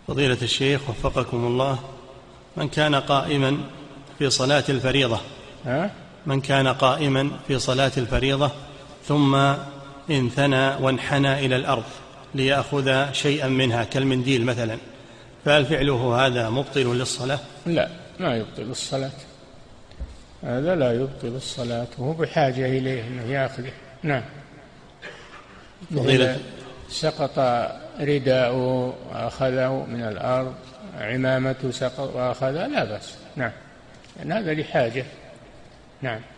فضيلة الشيخ وفقكم الله، من كان قائما في صلاة الفريضة من كان قائما في صلاة الفريضة ثم انثنى وانحنى إلى الأرض ليأخذ شيئا منها كالمنديل مثلا، فهل فعله هذا مبطل للصلاة؟ لا، ما يبطل الصلاة، هذا لا يبطل الصلاة، وهو بحاجة إليه أنه يأخذه. نعم. إذا سقط رداءه وأخذه من الأرض، عمامته سقط وأخذها، لا بأس. نعم، يعني هذا لحاجة. نعم.